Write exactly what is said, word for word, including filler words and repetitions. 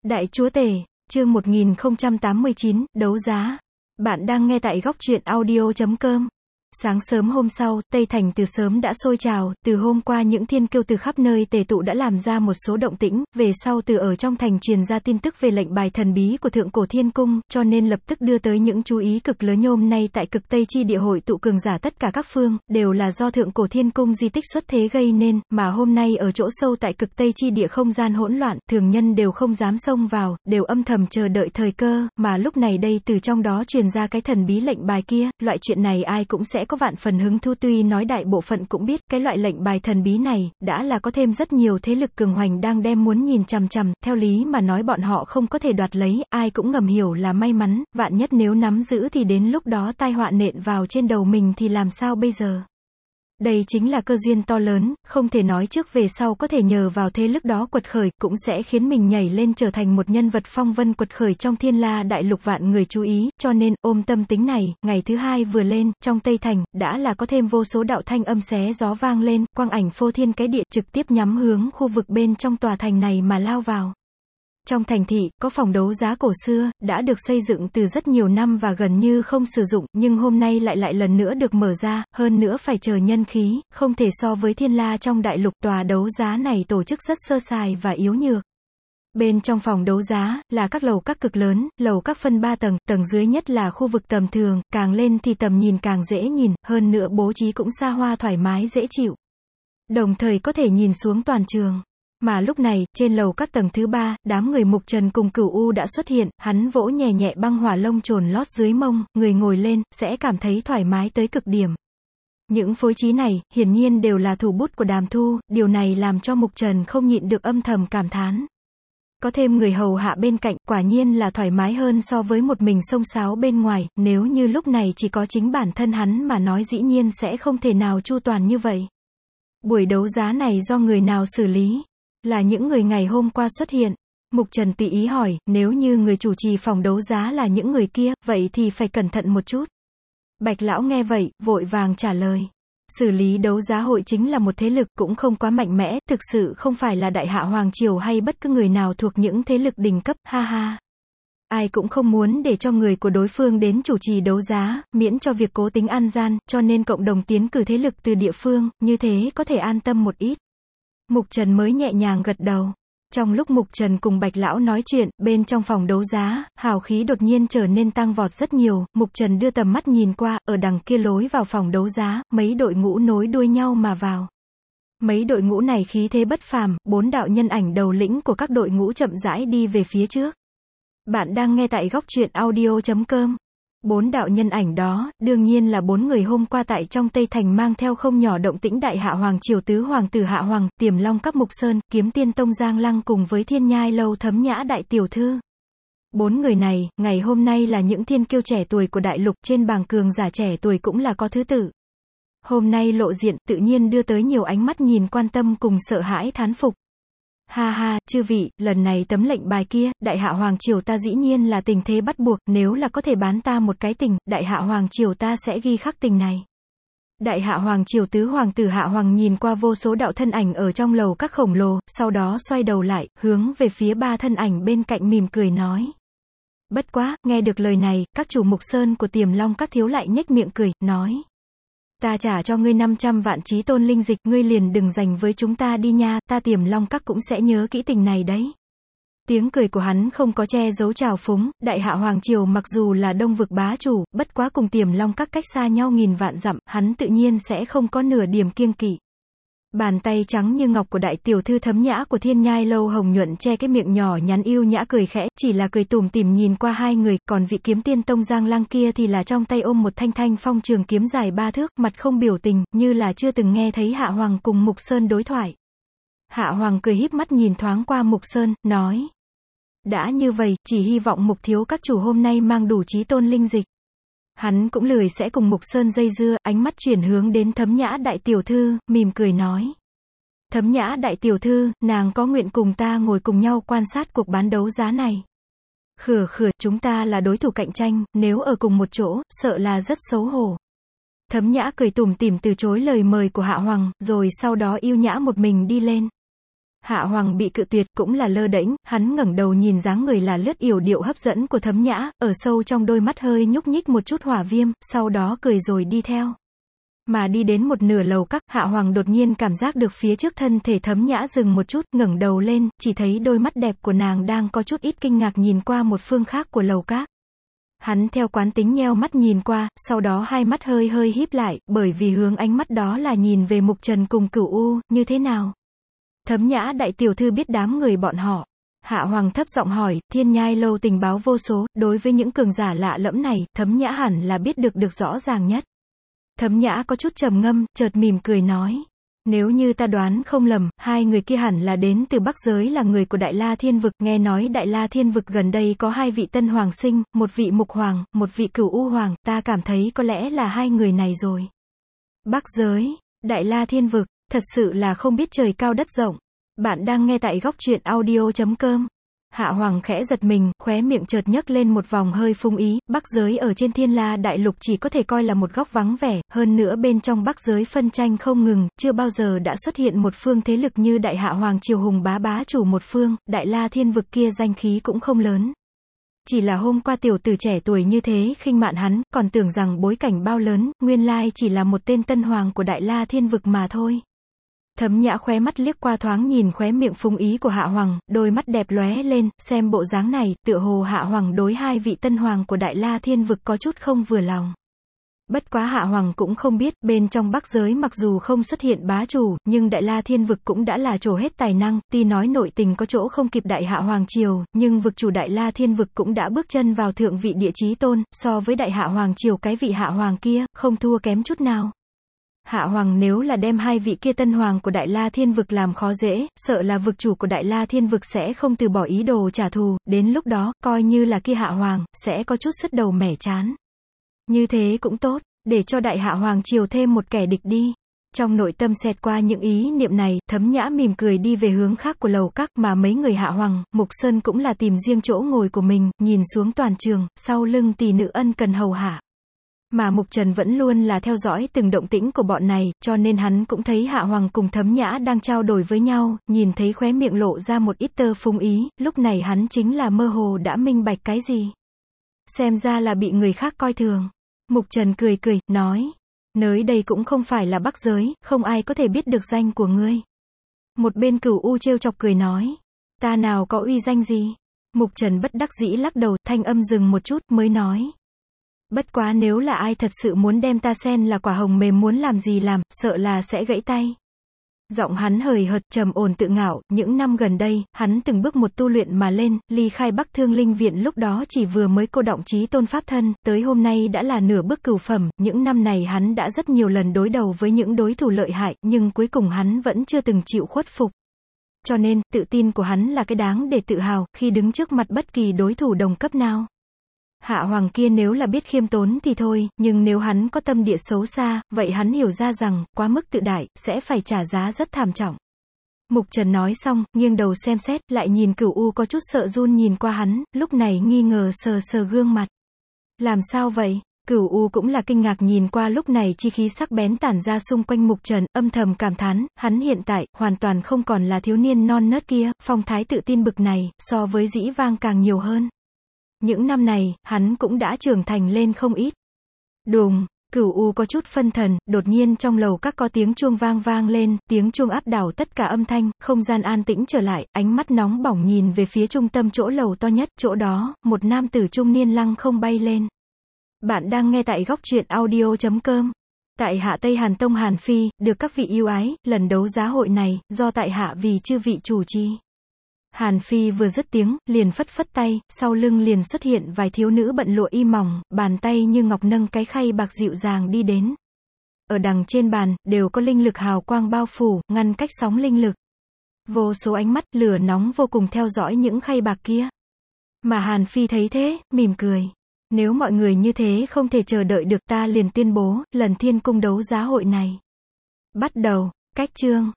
Đại chúa tể, chương một nghìn không trăm tám mươi chín, đấu giá. Bạn đang nghe tại góc truyện audio chấm com. Sáng sớm hôm sau, Tây Thành từ sớm đã sôi trào, từ hôm qua những thiên kiêu từ khắp nơi tề tụ đã làm ra một số động tĩnh, về sau từ ở trong thành truyền ra tin tức về lệnh bài thần bí của Thượng Cổ Thiên Cung, cho nên lập tức đưa tới những chú ý cực lớn. Hôm nay tại cực Tây chi địa hội tụ cường giả tất cả các phương, đều là do Thượng Cổ Thiên Cung di tích xuất thế gây nên, mà hôm nay ở chỗ sâu tại cực Tây chi địa không gian hỗn loạn, thường nhân đều không dám xông vào, đều âm thầm chờ đợi thời cơ, mà lúc này đây từ trong đó truyền ra cái thần bí lệnh bài kia, loại chuyện này ai cũng sẽ có vạn phần hứng thú. Tuy nói đại bộ phận cũng biết, cái loại lệnh bài thần bí này, đã là có thêm rất nhiều thế lực cường hoành đang đem muốn nhìn chằm chằm, theo lý mà nói bọn họ không có thể đoạt lấy, ai cũng ngầm hiểu là may mắn, vạn nhất nếu nắm giữ thì đến lúc đó tai họa nện vào trên đầu mình thì làm sao bây giờ. Đây chính là cơ duyên to lớn, không thể nói trước về sau có thể nhờ vào thế lực đó quật khởi, cũng sẽ khiến mình nhảy lên trở thành một nhân vật phong vân quật khởi trong thiên la đại lục vạn người chú ý, cho nên, ôm tâm tính này, ngày thứ hai vừa lên, trong Tây Thành, đã là có thêm vô số đạo thanh âm xé gió vang lên, quang ảnh phô thiên cái địa trực tiếp nhắm hướng khu vực bên trong tòa thành này mà lao vào. Trong thành thị, có phòng đấu giá cổ xưa, đã được xây dựng từ rất nhiều năm và gần như không sử dụng, nhưng hôm nay lại lại lần nữa được mở ra, hơn nữa phải chờ nhân khí, không thể so với thiên la trong đại lục. Tòa đấu giá này tổ chức rất sơ sài và yếu nhược. Bên trong phòng đấu giá, là các lầu các cực lớn, lầu các phân ba tầng, tầng dưới nhất là khu vực tầm thường, càng lên thì tầm nhìn càng dễ nhìn, hơn nữa bố trí cũng xa hoa thoải mái dễ chịu. Đồng thời có thể nhìn xuống toàn trường. Mà lúc này, trên lầu các tầng thứ ba, đám người Mục Trần cùng Cửu U đã xuất hiện, hắn vỗ nhẹ nhẹ băng hỏa lông trồn lót dưới mông, người ngồi lên, sẽ cảm thấy thoải mái tới cực điểm. Những phối trí này, hiển nhiên đều là thủ bút của Đàm Thu, điều này làm cho Mục Trần không nhịn được âm thầm cảm thán. Có thêm người hầu hạ bên cạnh, quả nhiên là thoải mái hơn so với một mình xông xáo bên ngoài, nếu như lúc này chỉ có chính bản thân hắn mà nói dĩ nhiên sẽ không thể nào chu toàn như vậy. Buổi đấu giá này do người nào xử lý? Là những người ngày hôm qua xuất hiện. Mục Trần tùy ý hỏi, nếu như người chủ trì phòng đấu giá là những người kia, vậy thì phải cẩn thận một chút. Bạch lão nghe vậy, vội vàng trả lời. Xử lý đấu giá hội chính là một thế lực cũng không quá mạnh mẽ, thực sự không phải là Đại Hạ Hoàng Triều hay bất cứ người nào thuộc những thế lực đỉnh cấp, ha ha. Ai cũng không muốn để cho người của đối phương đến chủ trì đấu giá, miễn cho việc cố tính an gian, cho nên cộng đồng tiến cử thế lực từ địa phương, như thế có thể an tâm một ít. Mục Trần mới nhẹ nhàng gật đầu. Trong lúc Mục Trần cùng Bạch lão nói chuyện, bên trong phòng đấu giá, hào khí đột nhiên trở nên tăng vọt rất nhiều. Mục Trần đưa tầm mắt nhìn qua, ở đằng kia lối vào phòng đấu giá, mấy đội ngũ nối đuôi nhau mà vào. Mấy đội ngũ này khí thế bất phàm, bốn đạo nhân ảnh đầu lĩnh của các đội ngũ chậm rãi đi về phía trước. Bạn đang nghe tại góc truyện audio chấm com. Bốn đạo nhân ảnh đó, đương nhiên là bốn người hôm qua tại trong Tây Thành mang theo không nhỏ động tĩnh Đại Hạ Hoàng Triều tứ hoàng tử Hạ Hoàng, Tiềm Long Các Mục Sơn, Kiếm Tiên Tông Giang Lăng cùng với Thiên Nhai Lâu Thấm Nhã đại tiểu thư. Bốn người này, ngày hôm nay là những thiên kiêu trẻ tuổi của đại lục, trên bảng cường giả trẻ tuổi cũng là có thứ tự. Hôm nay lộ diện, tự nhiên đưa tới nhiều ánh mắt nhìn quan tâm cùng sợ hãi thán phục. Ha ha, chư vị, lần này tấm lệnh bài kia, Đại Hạ Hoàng Triều ta dĩ nhiên là tình thế bắt buộc, nếu là có thể bán ta một cái tình, Đại Hạ Hoàng Triều ta sẽ ghi khắc tình này. Đại Hạ Hoàng Triều tứ hoàng tử Hạ Hoàng nhìn qua vô số đạo thân ảnh ở trong lầu các khổng lồ, sau đó xoay đầu lại, hướng về phía ba thân ảnh bên cạnh mỉm cười nói. Bất quá, nghe được lời này, các chủ Mục Sơn của Tiềm Long Các thiếu lại nhếch miệng cười, nói. Ta trả cho ngươi năm trăm vạn chí tôn linh dịch, ngươi liền đừng giành với chúng ta đi nha, ta Tiềm Long Các cũng sẽ nhớ kỹ tình này đấy. Tiếng cười của hắn không có che giấu trào phúng, Đại Hạ Hoàng Triều mặc dù là đông vực bá chủ, bất quá cùng Tiềm Long Các cách xa nhau nghìn vạn dặm, hắn tự nhiên sẽ không có nửa điểm kiêng kỵ. Bàn tay trắng như ngọc của đại tiểu thư Thấm Nhã của Thiên Nhai Lâu hồng nhuận che cái miệng nhỏ nhắn yêu nhã cười khẽ, chỉ là cười tủm tỉm nhìn qua hai người, còn vị Kiếm Tiên Tông Giang Lăng kia thì là trong tay ôm một thanh thanh phong trường kiếm dài ba thước, mặt không biểu tình, như là chưa từng nghe thấy Hạ Hoàng cùng Mục Sơn đối thoại. Hạ Hoàng cười híp mắt nhìn thoáng qua Mục Sơn, nói. Đã như vậy, chỉ hy vọng Mục thiếu các chủ hôm nay mang đủ chí tôn linh dịch. Hắn cũng lười sẽ cùng Mục Sơn dây dưa, ánh mắt chuyển hướng đến Thấm Nhã đại tiểu thư, mỉm cười nói. Thấm Nhã đại tiểu thư, nàng có nguyện cùng ta ngồi cùng nhau quan sát cuộc bán đấu giá này. Khửa khửa, chúng ta là đối thủ cạnh tranh, nếu ở cùng một chỗ, sợ là rất xấu hổ. Thấm Nhã cười tủm tỉm từ chối lời mời của Hạ Hoàng, rồi sau đó yêu nhã một mình đi lên. Hạ Hoàng bị cự tuyệt cũng là lơ đễnh, hắn ngẩng đầu nhìn dáng người là lướt yểu điệu hấp dẫn của Thấm Nhã, ở sâu trong đôi mắt hơi nhúc nhích một chút hỏa viêm, sau đó cười rồi đi theo. Mà đi đến một nửa lầu các, Hạ Hoàng đột nhiên cảm giác được phía trước thân thể Thấm Nhã dừng một chút, ngẩng đầu lên, chỉ thấy đôi mắt đẹp của nàng đang có chút ít kinh ngạc nhìn qua một phương khác của lầu các. Hắn theo quán tính nheo mắt nhìn qua, sau đó hai mắt hơi hơi híp lại, bởi vì hướng ánh mắt đó là nhìn về Mục Trần cùng Cửu U, như thế nào? Thấm Nhã đại tiểu thư biết đám người bọn họ. Hạ Hoàng thấp giọng hỏi, Thiên Nhai lâu tình báo vô số, đối với những cường giả lạ lẫm này, Thấm Nhã hẳn là biết được được rõ ràng nhất. Thấm Nhã có chút trầm ngâm, chợt mỉm cười nói. Nếu như ta đoán không lầm, hai người kia hẳn là đến từ Bắc giới, là người của Đại La Thiên Vực, nghe nói Đại La Thiên Vực gần đây có hai vị tân hoàng sinh, một vị Mục Hoàng, một vị Cửu U Hoàng, ta cảm thấy có lẽ là hai người này rồi. Bắc giới, Đại La Thiên Vực, thật sự là không biết trời cao đất rộng. Bạn đang nghe tại góc truyện audio chấm com. Hạ Hoàng khẽ giật mình, khóe miệng chợt nhấc lên một vòng hơi phung ý, Bắc giới ở trên Thiên La Đại Lục chỉ có thể coi là một góc vắng vẻ, hơn nữa bên trong Bắc giới phân tranh không ngừng, chưa bao giờ đã xuất hiện một phương thế lực như Đại Hạ Hoàng triều hùng bá bá chủ một phương, Đại La Thiên Vực kia danh khí cũng không lớn. Chỉ là hôm qua tiểu tử trẻ tuổi như thế khinh mạn hắn, còn tưởng rằng bối cảnh bao lớn, nguyên lai chỉ là một tên tân hoàng của Đại La Thiên Vực mà thôi. Thấm Nhã khóe mắt liếc qua thoáng nhìn khóe miệng phung ý của Hạ Hoàng, đôi mắt đẹp lóe lên, xem bộ dáng này, tựa hồ Hạ Hoàng đối hai vị tân hoàng của Đại La Thiên Vực có chút không vừa lòng. Bất quá Hạ Hoàng cũng không biết, bên trong Bắc giới mặc dù không xuất hiện bá chủ, nhưng Đại La Thiên Vực cũng đã là trổ hết tài năng, tuy nói nội tình có chỗ không kịp Đại Hạ Hoàng triều, nhưng vực chủ Đại La Thiên Vực cũng đã bước chân vào thượng vị địa chí tôn, so với Đại Hạ Hoàng triều cái vị Hạ Hoàng kia, không thua kém chút nào. Hạ Hoàng nếu là đem hai vị kia tân hoàng của Đại La Thiên Vực làm khó dễ, sợ là vực chủ của Đại La Thiên Vực sẽ không từ bỏ ý đồ trả thù, đến lúc đó, coi như là kia Hạ Hoàng, sẽ có chút sứt đầu mẻ chán. Như thế cũng tốt, để cho Đại Hạ Hoàng triều thêm một kẻ địch đi. Trong nội tâm xẹt qua những ý niệm này, Thấm Nhã mỉm cười đi về hướng khác của lầu các, mà mấy người Hạ Hoàng, Mục Sơn cũng là tìm riêng chỗ ngồi của mình, nhìn xuống toàn trường, sau lưng tỷ nữ ân cần hầu hạ. Mà Mục Trần vẫn luôn là theo dõi từng động tĩnh của bọn này, cho nên hắn cũng thấy Hạ Hoàng cùng Thấm Nhã đang trao đổi với nhau, nhìn thấy khóe miệng lộ ra một ít tơ phúng ý, lúc này hắn chính là mơ hồ đã minh bạch cái gì. Xem ra là bị người khác coi thường. Mục Trần cười cười, nói, nơi đây cũng không phải là Bắc giới, không ai có thể biết được danh của ngươi. Một bên Cửu U trêu chọc cười nói, ta nào có uy danh gì. Mục Trần bất đắc dĩ lắc đầu, thanh âm dừng một chút, mới nói. Bất quá nếu là ai thật sự muốn đem ta xem là quả hồng mềm muốn làm gì làm, sợ là sẽ gãy tay. Giọng hắn hời hợt, trầm ổn tự ngạo, những năm gần đây, hắn từng bước một tu luyện mà lên, ly khai Bắc Thương Linh Viện lúc đó chỉ vừa mới cô động chí tôn pháp thân, tới hôm nay đã là nửa bước cửu phẩm, những năm này hắn đã rất nhiều lần đối đầu với những đối thủ lợi hại, nhưng cuối cùng hắn vẫn chưa từng chịu khuất phục. Cho nên, tự tin của hắn là cái đáng để tự hào, khi đứng trước mặt bất kỳ đối thủ đồng cấp nào. Hạ Hoàng kia nếu là biết khiêm tốn thì thôi, nhưng nếu hắn có tâm địa xấu xa, vậy hắn hiểu ra rằng, quá mức tự đại, sẽ phải trả giá rất thảm trọng. Mục Trần nói xong, nghiêng đầu xem xét, lại nhìn Cửu U có chút sợ run nhìn qua hắn, lúc này nghi ngờ sờ sờ gương mặt. Làm sao vậy? Cửu U cũng là kinh ngạc nhìn qua lúc này chi khí sắc bén tản ra xung quanh Mục Trần, âm thầm cảm thán, hắn hiện tại, hoàn toàn không còn là thiếu niên non nớt kia, phong thái tự tin bực này, so với dĩ vang càng nhiều hơn. Những năm này, hắn cũng đã trưởng thành lên không ít. Đùng, Cửu U có chút phân thần, đột nhiên trong lầu các có tiếng chuông vang vang lên, tiếng chuông áp đảo tất cả âm thanh, không gian an tĩnh trở lại, ánh mắt nóng bỏng nhìn về phía trung tâm chỗ lầu to nhất, chỗ đó, một nam tử trung niên lăng không bay lên. Bạn đang nghe tại góc truyện audio chấm com. Tại hạ Tây Hàn Tông Hàn Phi, được các vị yêu ái, lần đấu giá hội này, do tại hạ vì chư vị chủ trì. Hàn Phi vừa dứt tiếng, liền phất phất tay, sau lưng liền xuất hiện vài thiếu nữ bận lụa y mỏng, bàn tay như ngọc nâng cái khay bạc dịu dàng đi đến. Ở đằng trên bàn, đều có linh lực hào quang bao phủ, ngăn cách sóng linh lực. Vô số ánh mắt, lửa nóng vô cùng theo dõi những khay bạc kia. Mà Hàn Phi thấy thế, mỉm cười. Nếu mọi người như thế không thể chờ đợi được ta liền tuyên bố, lần thiên cung đấu giá hội này. Bắt đầu, cách chương.